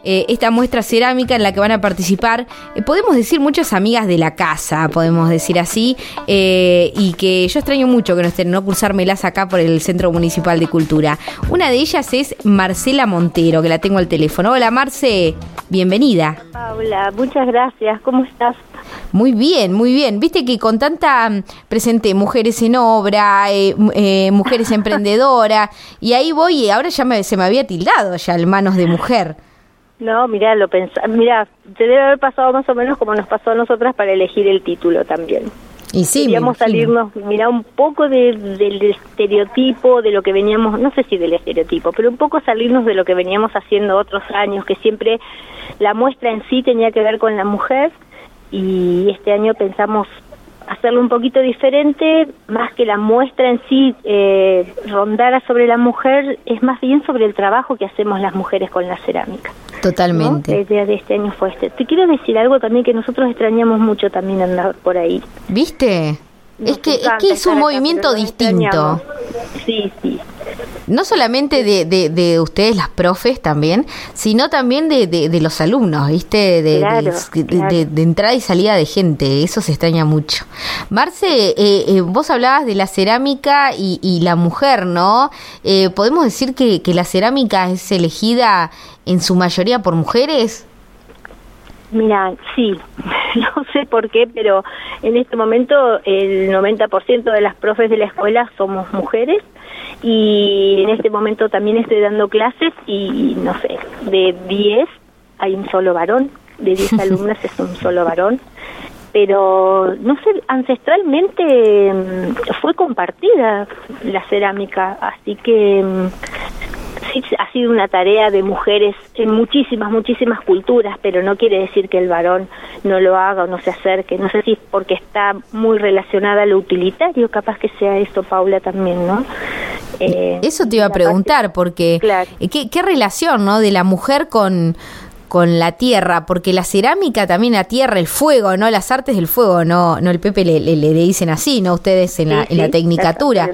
esta muestra cerámica en la que van a participar, podemos decir muchas amigas de la casa, podemos decir así, y que yo extraño mucho que no estén, no cursármelas acá por el Centro Municipal de Cultura. Una de ellas es Marcela Montero, que la tengo al teléfono. Hola Marce, bienvenida. Paula, muchas gracias, ¿cómo estás? Muy bien, muy bien. Viste que con tanta presenté mujeres en obra, mujeres emprendedoras, y ahí voy, y ahora ya se me había tildado ya el manos de mujer. No, mirá, mirá, te debe haber pasado más o menos como nos pasó a nosotras para elegir el título también. Y sí, queríamos salirnos, mirá, un poco del estereotipo, de lo que veníamos, no sé si del estereotipo, pero un poco salirnos de lo que veníamos haciendo otros años, que siempre la muestra en sí tenía que ver con la mujer, y este año pensamos hacerlo un poquito diferente, más que la muestra en sí rondara sobre la mujer, es más bien sobre el trabajo que hacemos las mujeres con la cerámica. Totalmente. ¿No? La idea de este año fue este. Te quiero decir algo también, que nosotros extrañamos mucho también andar por ahí. ¿Viste? Es que es un movimiento distinto. Sí, sí. No solamente de ustedes las profes también, sino también de los alumnos, ¿viste? Claro. De entrada y salida de gente, eso se extraña mucho. Marce, vos hablabas de la cerámica y la mujer, ¿no? ¿Podemos decir que la cerámica es elegida en su mayoría por mujeres? Mira, sí, no sé por qué, pero en este momento el 90% de las profes de la escuela somos mujeres, y en este momento también estoy dando clases y no sé, de 10 hay un solo varón, de 10 alumnas es un solo varón, pero no sé, ancestralmente fue compartida la cerámica, así que sí, ha sido una tarea de mujeres en muchísimas culturas, pero no quiere decir que el varón no lo haga o no se acerque. No sé si es porque está muy relacionada a lo utilitario, capaz que sea eso, Paula, también, ¿no? Eso te iba a preguntar, porque claro. ¿qué relación, no, de la mujer con la tierra? Porque la cerámica también, la tierra, el fuego, ¿no? Las artes del fuego, no el Pepe le dicen así, ¿no? Ustedes en la tecnicatura.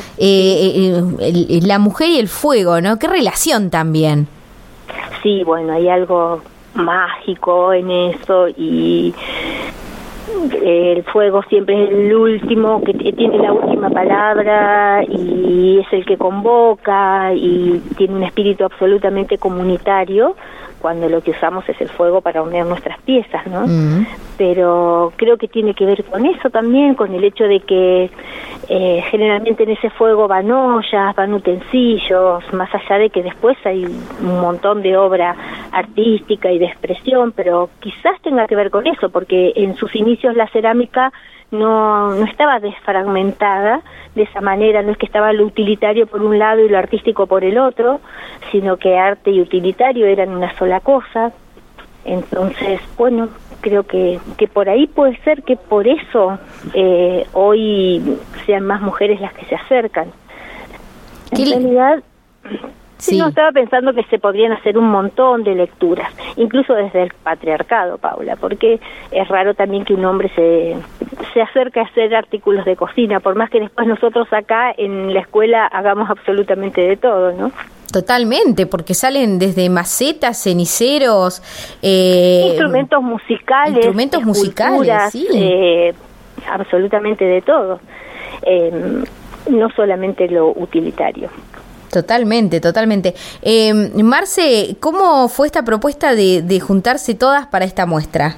La mujer y el fuego, ¿no? ¿Qué relación también? Sí, bueno, hay algo mágico en eso, y el fuego siempre es el último, que tiene la última palabra, y es el que convoca, y tiene un espíritu absolutamente comunitario, cuando lo que usamos es el fuego para unir nuestras piezas, ¿no? Pero creo que tiene que ver con eso también, con el hecho de que generalmente en ese fuego van ollas, van utensilios, más allá de que después hay un montón de obra artística y de expresión, pero quizás tenga que ver con eso, porque en sus inicios la cerámica no estaba desfragmentada de esa manera, no es que estaba lo utilitario por un lado y lo artístico por el otro, sino que arte y utilitario eran una sola cosa. Entonces, bueno, creo que por ahí puede ser que por eso hoy sean más mujeres las que se acercan. En realidad, sí, no, estaba pensando que se podrían hacer un montón de lecturas, incluso desde el patriarcado, Paula, porque es raro también que un hombre se acerque a hacer artículos de cocina, por más que después nosotros acá en la escuela hagamos absolutamente de todo, ¿no? Totalmente, porque salen desde macetas, ceniceros, instrumentos musicales, sí. Absolutamente de todo, no solamente lo utilitario. Totalmente. Marce, ¿cómo fue esta propuesta de juntarse todas para esta muestra?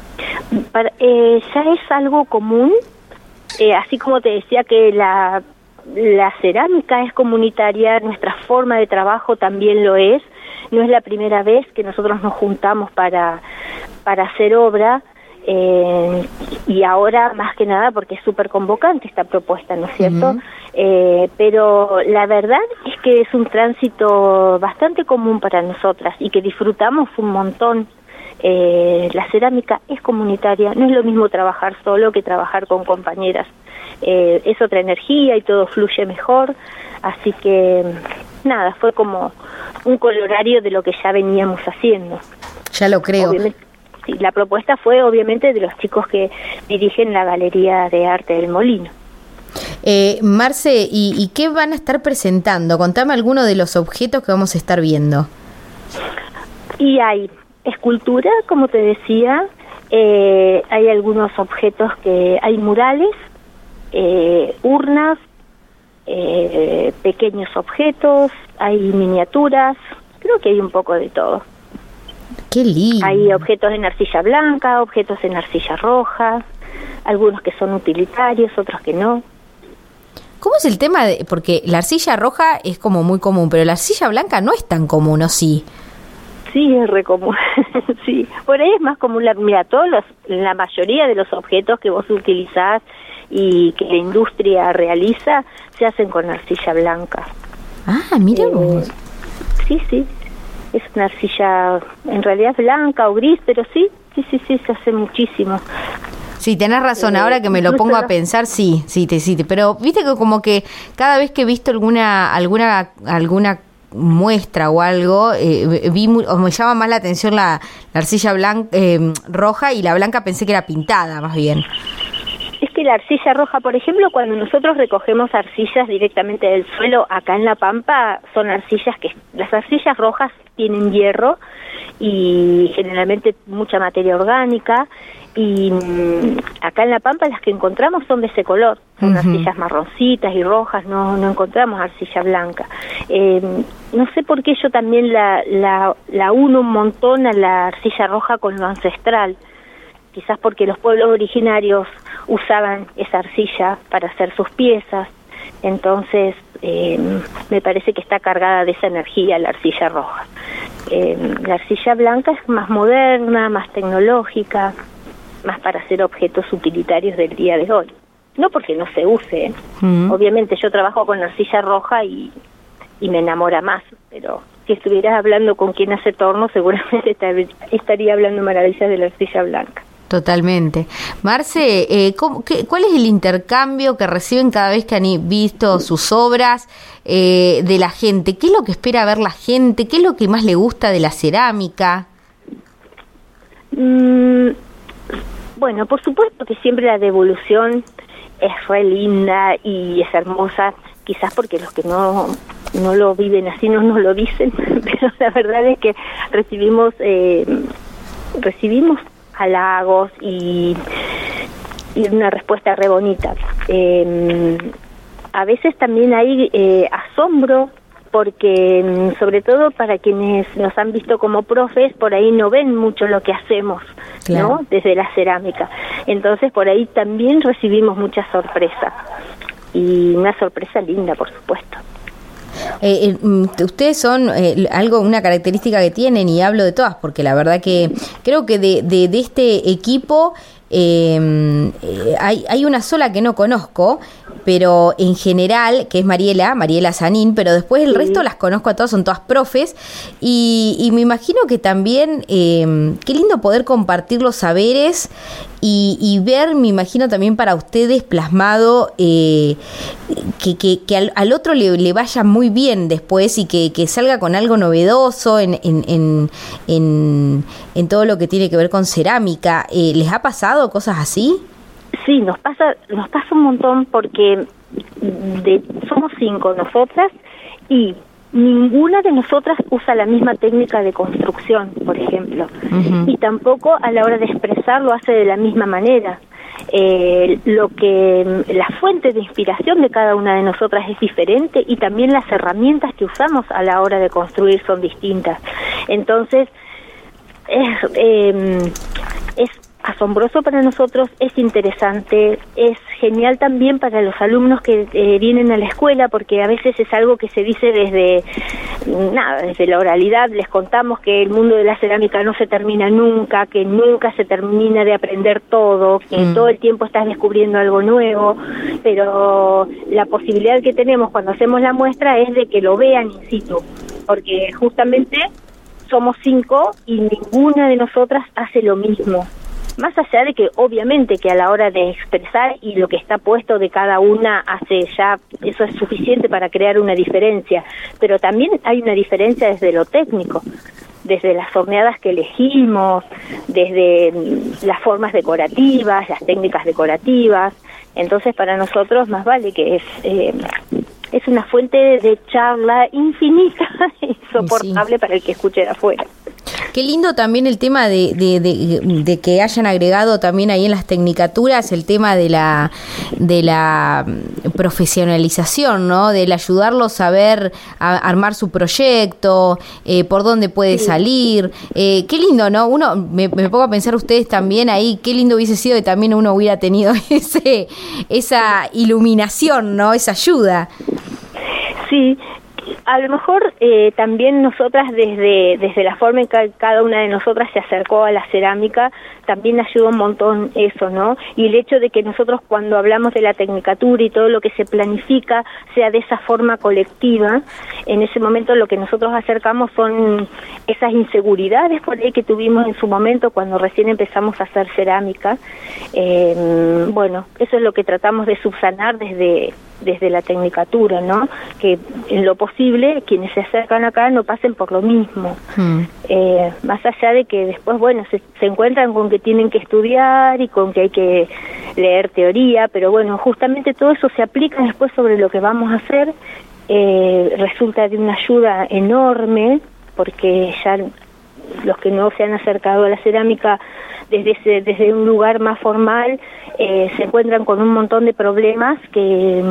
Ya es algo común, así como te decía que la cerámica es comunitaria, nuestra forma de trabajo también lo es. No es la primera vez que nosotros nos juntamos para hacer obra, y ahora más que nada porque es súper convocante esta propuesta, ¿no es cierto? Pero la verdad es que es un tránsito bastante común para nosotras y que disfrutamos un montón. La cerámica es comunitaria, no es lo mismo trabajar solo que trabajar con compañeras, es otra energía y todo fluye mejor, así que nada, fue como un colorario de lo que ya veníamos haciendo. Ya lo creo. Obviamente, sí, la propuesta fue obviamente de los chicos que dirigen la Galería de Arte del Molino. Marce, ¿y qué van a estar presentando? Contame alguno de los objetos que vamos a estar viendo. Y hay escultura, como te decía, hay algunos objetos hay murales, urnas, pequeños objetos, hay miniaturas, creo que hay un poco de todo. ¡Qué lindo! Hay objetos en arcilla blanca, objetos en arcilla roja, algunos que son utilitarios, otros que no. ¿Cómo es el tema de...? Porque la arcilla roja es como muy común, pero la arcilla blanca no es tan común, ¿o sí? Sí, es re común. Sí, por ahí es más común. Mira, la mayoría de los objetos que vos utilizás y que la industria realiza se hacen con arcilla blanca. Ah, mira vos. Sí, es una arcilla en realidad blanca o gris, pero sí, se hace muchísimo. Sí, tenés razón, ahora que me lo pongo a pensar, sí, pero viste que como que cada vez que he visto alguna muestra o algo, o me llama más la atención la arcilla blanca, roja, y la blanca pensé que era pintada, más bien. Es que la arcilla roja, por ejemplo, cuando nosotros recogemos arcillas directamente del suelo, acá en La Pampa, son arcillas las arcillas rojas tienen hierro y generalmente mucha materia orgánica, y acá en La Pampa las que encontramos son de ese color, son arcillas marroncitas y rojas, no encontramos arcilla blanca. No sé por qué yo también la uno un montón a la arcilla roja con lo ancestral, quizás porque los pueblos originarios usaban esa arcilla para hacer sus piezas, entonces me parece que está cargada de esa energía la arcilla roja. La arcilla blanca es más moderna, más tecnológica, más para hacer objetos utilitarios del día de hoy. No porque no se use, obviamente yo trabajo con arcilla roja y me enamora más, pero si estuvieras hablando con quien hace torno, seguramente estaría hablando maravillas de la arcilla blanca. Totalmente. Marce, ¿cuál es el intercambio que reciben cada vez que han visto sus obras de la gente? ¿Qué es lo que espera ver la gente? ¿Qué es lo que más le gusta de la cerámica? Bueno, por supuesto que siempre la devolución es re linda y es hermosa, quizás porque los que no lo viven así no nos lo dicen, pero la verdad es que recibimos halagos y una respuesta re bonita. A veces también hay asombro, porque sobre todo para quienes nos han visto como profes, por ahí no ven mucho lo que hacemos, claro, ¿no? Desde la cerámica. Entonces por ahí también recibimos mucha sorpresa, y una sorpresa linda, por supuesto. Ustedes son una característica que tienen, y hablo de todas porque la verdad que creo que de este equipo hay una sola que no conozco, pero en general, que es Mariela Sanín, pero después el resto las conozco a todas, son todas profes, y me imagino que también qué lindo poder compartir los saberes y ver, me imagino también para ustedes plasmado que al otro le vaya muy bien después, y que salga con algo novedoso en todo lo que tiene que ver con cerámica. ¿Les ha pasado cosas así? Sí, nos pasa un montón, porque somos 5 nosotras y ninguna de nosotras usa la misma técnica de construcción, por ejemplo, y tampoco a la hora de expresar lo hace de la misma manera. La fuente de inspiración de cada una de nosotras es diferente, y también las herramientas que usamos a la hora de construir son distintas. Entonces es asombroso para nosotros, es interesante, es genial también para los alumnos que vienen a la escuela, porque a veces es algo que se dice desde la oralidad. Les contamos que el mundo de la cerámica no se termina nunca, que nunca se termina de aprender todo, que todo el tiempo estás descubriendo algo nuevo, pero la posibilidad que tenemos cuando hacemos la muestra es de que lo vean in situ, porque justamente somos 5 y ninguna de nosotras hace lo mismo. Más allá de que obviamente que a la hora de expresar y lo que está puesto de cada una hace ya, eso es suficiente para crear una diferencia, pero también hay una diferencia desde lo técnico, desde las horneadas que elegimos, desde las formas decorativas, las técnicas decorativas. Entonces para nosotros más vale que es una fuente de charla infinita, insoportable para el que escuche de afuera. Qué lindo también el tema de que hayan agregado también ahí en las tecnicaturas el tema de la profesionalización, ¿no? Del ayudarlos a ver, a armar su proyecto, por dónde puede salir. Qué lindo, ¿no? Uno, me pongo a pensar ustedes también ahí, qué lindo hubiese sido que también uno hubiera tenido esa iluminación, ¿no? Esa ayuda. Sí. A lo mejor también nosotras desde la forma en que cada una de nosotras se acercó a la cerámica, también ayuda un montón eso, ¿no? Y el hecho de que nosotros cuando hablamos de la tecnicatura y todo lo que se planifica sea de esa forma colectiva, en ese momento lo que nosotros acercamos son esas inseguridades por ahí que tuvimos en su momento cuando recién empezamos a hacer cerámica. Bueno, eso es lo que tratamos de subsanar desde la tecnicatura, ¿no? Que en lo posible quienes se acercan acá no pasen por lo mismo. Más allá de que después, bueno, se encuentran con que tienen que estudiar y con que hay que leer teoría, pero bueno, justamente todo eso se aplica después sobre lo que vamos a hacer. Resulta de una ayuda enorme, porque ya los que no se han acercado a la cerámica desde un lugar más formal se encuentran con un montón de problemas que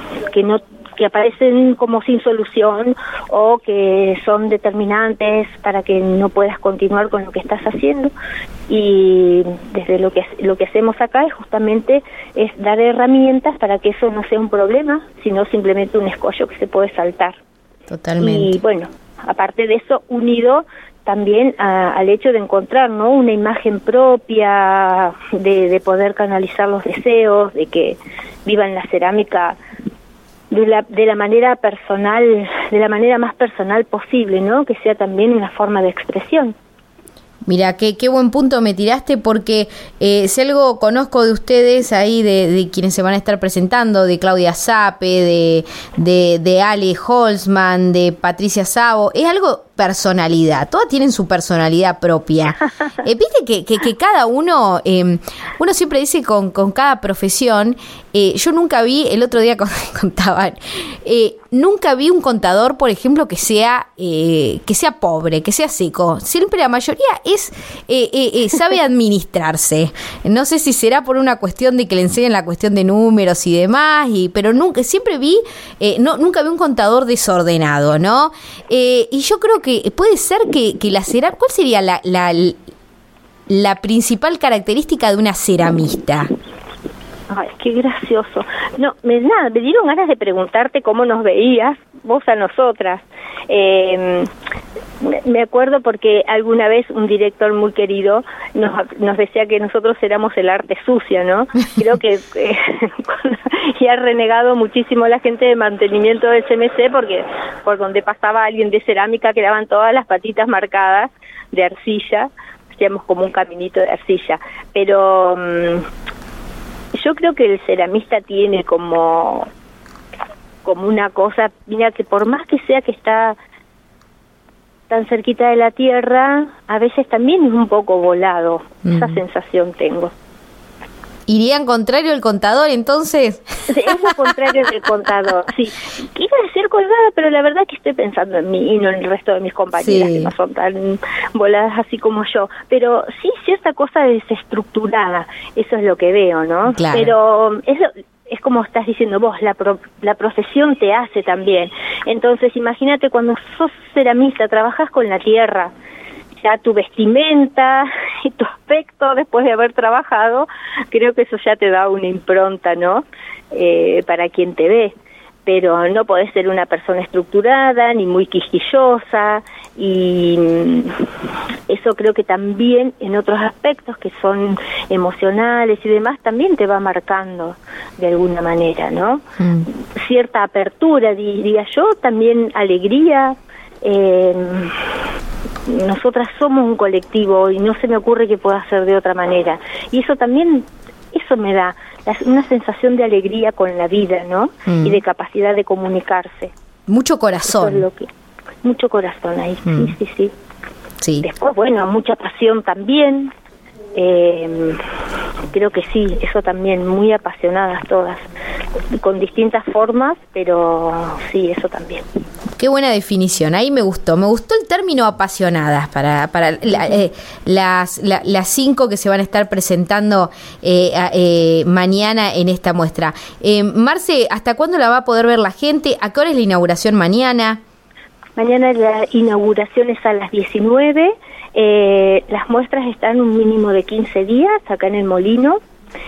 aparecen como sin solución o que son determinantes para que no puedas continuar con lo que estás haciendo. Y desde lo que hacemos acá es justamente dar herramientas para que eso no sea un problema, sino simplemente un escollo que se puede saltar. Totalmente. Y bueno, aparte de eso, unido también al hecho de encontrar, ¿no?, una imagen propia, de poder canalizar los deseos, de que vivan la cerámica de la manera personal, de la manera más personal posible, ¿no?, que sea también una forma de expresión. Mira, qué buen punto me tiraste, porque si algo conozco de ustedes ahí, de quienes se van a estar presentando, de Claudia Zape, de Ale Holzman, de Patricia Savo, es algo personalidad, todas tienen su personalidad propia. Viste que cada uno, uno siempre dice con cada profesión, yo nunca vi, el otro día contaban, nunca vi un contador, por ejemplo, que sea pobre, que sea seco. Siempre la mayoría sabe administrarse. No sé si será por una cuestión de que le enseñan la cuestión de números y demás, pero siempre vi, nunca vi un contador desordenado, ¿no? Y yo creo que puede ser que la cerámica, ¿cuál sería la principal característica de una ceramista? Ay, qué gracioso. No, me dieron ganas de preguntarte cómo nos veías, vos a nosotras. Me acuerdo porque alguna vez un director muy querido nos decía que nosotros éramos el arte sucio, ¿no? Creo que y ha renegado muchísimo la gente de mantenimiento del CMC, porque por donde pasaba alguien de cerámica quedaban todas las patitas marcadas de arcilla, hacíamos como un caminito de arcilla, pero yo creo que el ceramista tiene como una cosa, mira, que por más que sea que está tan cerquita de la tierra, a veces también es un poco volado. Esa sensación tengo. ¿Iría en contrario el contador, entonces? Es lo contrario del contador, sí. Iba a ser colgada, pero la verdad que estoy pensando en mí y no en el resto de mis compañeras, que no son tan voladas así como yo. Pero sí, cierta cosa desestructurada, eso es lo que veo, ¿no? Claro. Pero es como estás diciendo vos, la profesión te hace también. Entonces, imagínate cuando sos ceramista, trabajás con la tierra, ya tu vestimenta y tu aspecto después de haber trabajado, creo que eso ya te da una impronta, ¿no? Para quien te ve. Pero no podés ser una persona estructurada ni muy quisquillosa, y eso creo que también en otros aspectos que son emocionales y demás también te va marcando de alguna manera, ¿no? Cierta apertura, diría yo, también alegría. Nosotras somos un colectivo y no se me ocurre que pueda ser de otra manera, y eso también, eso me da una sensación de alegría con la vida, ¿no? Y de capacidad de comunicarse. Mucho corazón. Eso es mucho corazón ahí, sí. Después, bueno, mucha pasión también. Creo que sí, eso también, muy apasionadas todas. con distintas formas, pero sí, eso también. Qué buena definición, ahí me gustó el término apasionadas para las 5 que se van a estar presentando mañana en esta muestra. Marce, ¿hasta cuándo la va a poder ver la gente? ¿A qué hora es la inauguración mañana? Mañana la inauguración es a las 19, las muestras están un mínimo de 15 días acá en el Molino.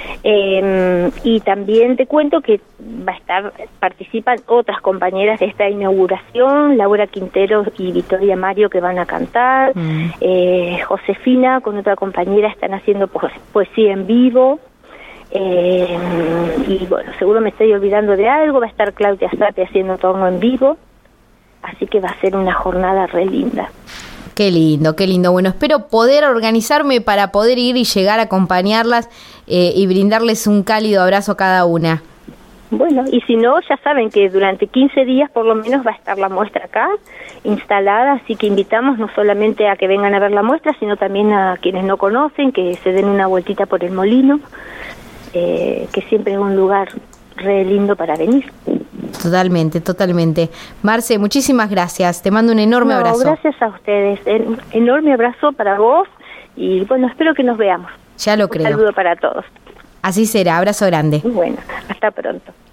Y también te cuento que participan otras compañeras de esta inauguración, Laura Quintero y Victoria Mario, que van a cantar, Josefina con otra compañera están haciendo poesía en vivo, y bueno, seguro me estoy olvidando de algo, va a estar Claudia Zate haciendo torno en vivo, así que va a ser una jornada re linda. Qué lindo, qué lindo. Bueno, espero poder organizarme para poder ir y llegar a acompañarlas y brindarles un cálido abrazo a cada una. Bueno, y si no, ya saben que durante 15 días por lo menos va a estar la muestra acá, instalada, así que invitamos no solamente a que vengan a ver la muestra, sino también a quienes no conocen, que se den una vueltita por el Molino, que siempre es un lugar re lindo para venir. Totalmente, totalmente. Marce, muchísimas gracias. Te mando un enorme abrazo. Gracias a ustedes. Enorme abrazo para vos y bueno, espero que nos veamos. Ya lo creo. Un saludo para todos. Así será. Abrazo grande. Bueno, hasta pronto.